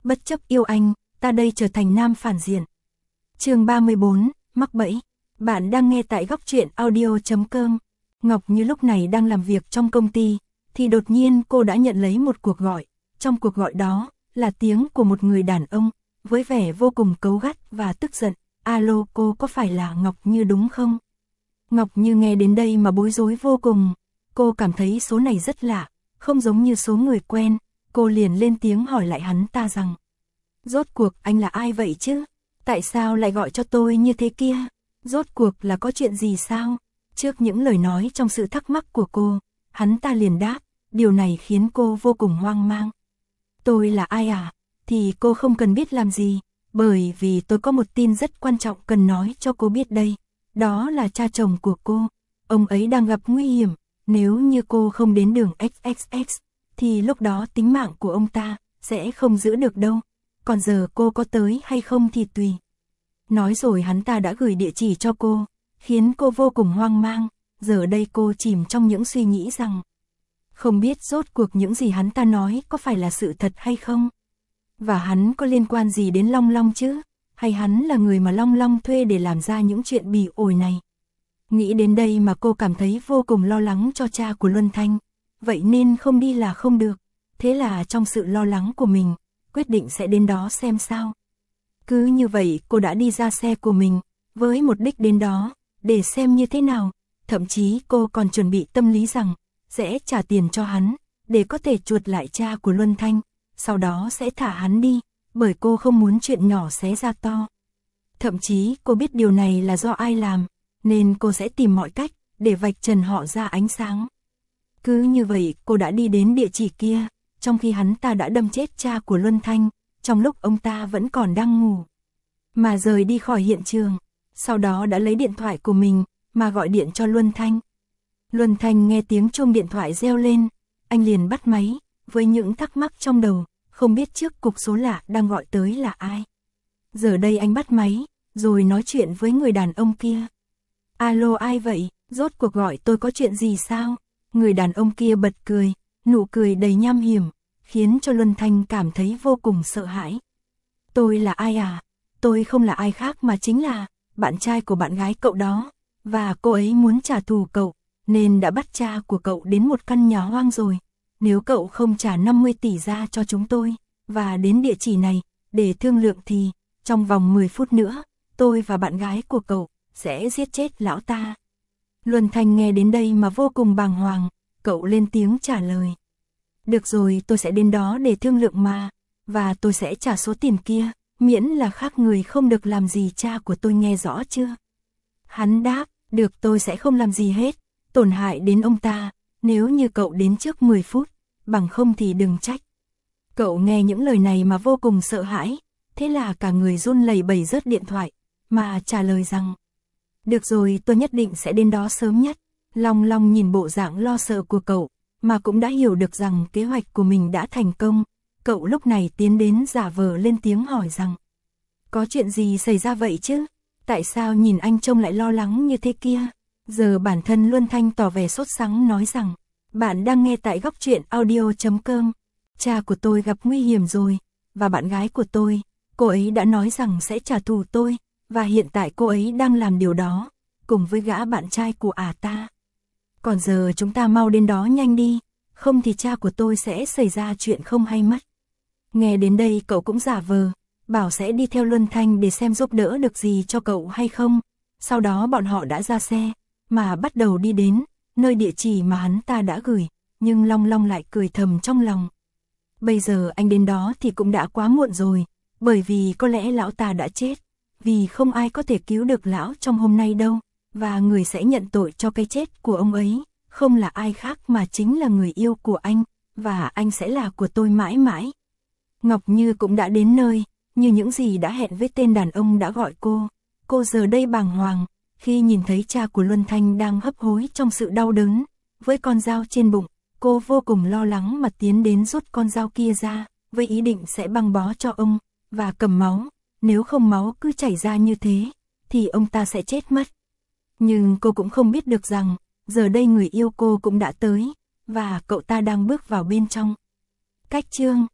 bất chấp yêu anh, ta đây trở thành nam phản diện. Chương 34, mắc bẫy. Bạn đang nghe tại góc truyện audio.com. Ngọc Như lúc này đang làm việc trong công ty, thì đột nhiên cô đã nhận lấy một cuộc gọi. Trong cuộc gọi đó là tiếng của một người đàn ông, với vẻ vô cùng cáu gắt và tức giận. Alo, cô có phải là Ngọc Như đúng không? Ngọc Như nghe đến đây mà bối rối vô cùng. Cô cảm thấy số này rất lạ, không giống như số người quen. Cô liền lên tiếng hỏi lại hắn ta rằng: rốt cuộc anh là ai vậy chứ? Tại sao lại gọi cho tôi như thế kia? Rốt cuộc là có chuyện gì sao? Trước những lời nói trong sự thắc mắc của cô, hắn ta liền đáp. Điều này khiến cô vô cùng hoang mang. Tôi là ai à? Thì cô không cần biết làm gì, bởi vì tôi có một tin rất quan trọng cần nói cho cô biết đây. Đó là cha chồng của cô. Ông ấy đang gặp nguy hiểm. Nếu như cô không đến đường XXX, thì lúc đó tính mạng của ông ta sẽ không giữ được đâu. Còn giờ cô có tới hay không thì tùy. Nói rồi hắn ta đã gửi địa chỉ cho cô, khiến cô vô cùng hoang mang. Giờ đây cô chìm trong những suy nghĩ rằng không biết rốt cuộc những gì hắn ta nói có phải là sự thật hay không. Và hắn có liên quan gì đến Long Long chứ? Hay hắn là người mà Long Long thuê để làm ra những chuyện bỉ ổi này? Nghĩ đến đây mà cô cảm thấy vô cùng lo lắng cho cha của Luân Thanh. Vậy nên không đi là không được. Thế là trong sự lo lắng của mình, quyết định sẽ đến đó xem sao. Cứ như vậy cô đã đi ra xe của mình, với mục đích đến đó, để xem như thế nào. Thậm chí cô còn chuẩn bị tâm lý rằng sẽ trả tiền cho hắn, để có thể chuộc lại cha của Luân Thanh. Sau đó sẽ thả hắn đi, bởi cô không muốn chuyện nhỏ xé ra to. Thậm chí cô biết điều này là do ai làm, nên cô sẽ tìm mọi cách để vạch trần họ ra ánh sáng. Cứ như vậy cô đã đi đến địa chỉ kia, trong khi hắn ta đã đâm chết cha của Luân Thanh, trong lúc ông ta vẫn còn đang ngủ. Mà rời đi khỏi hiện trường, sau đó đã lấy điện thoại của mình mà gọi điện cho Luân Thanh. Luân Thanh nghe tiếng chuông điện thoại reo lên, anh liền bắt máy, với những thắc mắc trong đầu, không biết trước cục số lạ đang gọi tới là ai. Giờ đây anh bắt máy, rồi nói chuyện với người đàn ông kia. Alo, ai vậy? Rốt cuộc gọi tôi có chuyện gì sao? Người đàn ông kia bật cười, nụ cười đầy nham hiểm, khiến cho Luân Thanh cảm thấy vô cùng sợ hãi. Tôi là ai à? Tôi không là ai khác mà chính là bạn trai của bạn gái cậu đó. Và cô ấy muốn trả thù cậu, nên đã bắt cha của cậu đến một căn nhà hoang rồi. Nếu cậu không trả 50 tỷ ra cho chúng tôi, và đến địa chỉ này, để thương lượng thì, trong vòng 10 phút nữa, tôi và bạn gái của cậu sẽ giết chết lão ta. Luân Thanh nghe đến đây mà vô cùng bàng hoàng, cậu lên tiếng trả lời. Được rồi, tôi sẽ đến đó để thương lượng mà, và tôi sẽ trả số tiền kia, miễn là khác người không được làm gì cha của tôi, nghe rõ chưa? Hắn đáp, được, tôi sẽ không làm gì hết, tổn hại đến ông ta, nếu như cậu đến trước 10 phút, bằng không thì đừng trách. Cậu nghe những lời này mà vô cùng sợ hãi, thế là cả người run lẩy bẩy rớt điện thoại, mà trả lời rằng được rồi, tôi nhất định sẽ đến đó sớm nhất. Long Long nhìn bộ dạng lo sợ của cậu, mà cũng đã hiểu được rằng kế hoạch của mình đã thành công. Cậu lúc này tiến đến giả vờ lên tiếng hỏi rằng có chuyện gì xảy ra vậy chứ? Tại sao nhìn anh trông lại lo lắng như thế kia? Giờ bản thân Luân Thanh tỏ vẻ sốt sắng nói rằng bạn đang nghe tại góc truyện audio.com. Cha của tôi gặp nguy hiểm rồi, và bạn gái của tôi, cô ấy đã nói rằng sẽ trả thù tôi, và hiện tại cô ấy đang làm điều đó, cùng với gã bạn trai của ta. Còn giờ chúng ta mau đến đó nhanh đi, không thì cha của tôi sẽ xảy ra chuyện không hay mất. Nghe đến đây cậu cũng giả vờ, bảo sẽ đi theo Luân Thanh để xem giúp đỡ được gì cho cậu hay không. Sau đó bọn họ đã ra xe, mà bắt đầu đi đến nơi địa chỉ mà hắn ta đã gửi, nhưng Long Long lại cười thầm trong lòng. Bây giờ anh đến đó thì cũng đã quá muộn rồi, bởi vì có lẽ lão ta đã chết, vì không ai có thể cứu được lão trong hôm nay đâu, và người sẽ nhận tội cho cái chết của ông ấy, không là ai khác mà chính là người yêu của anh, và anh sẽ là của tôi mãi mãi. Ngọc Như cũng đã đến nơi, như những gì đã hẹn với tên đàn ông đã gọi cô. Cô giờ đây bàng hoàng, khi nhìn thấy cha của Luân Thanh đang hấp hối trong sự đau đớn, với con dao trên bụng, cô vô cùng lo lắng mà tiến đến rút con dao kia ra, với ý định sẽ băng bó cho ông, và cầm máu, nếu không máu cứ chảy ra như thế, thì ông ta sẽ chết mất. Nhưng cô cũng không biết được rằng, giờ đây người yêu cô cũng đã tới, và cậu ta đang bước vào bên trong. Cách chương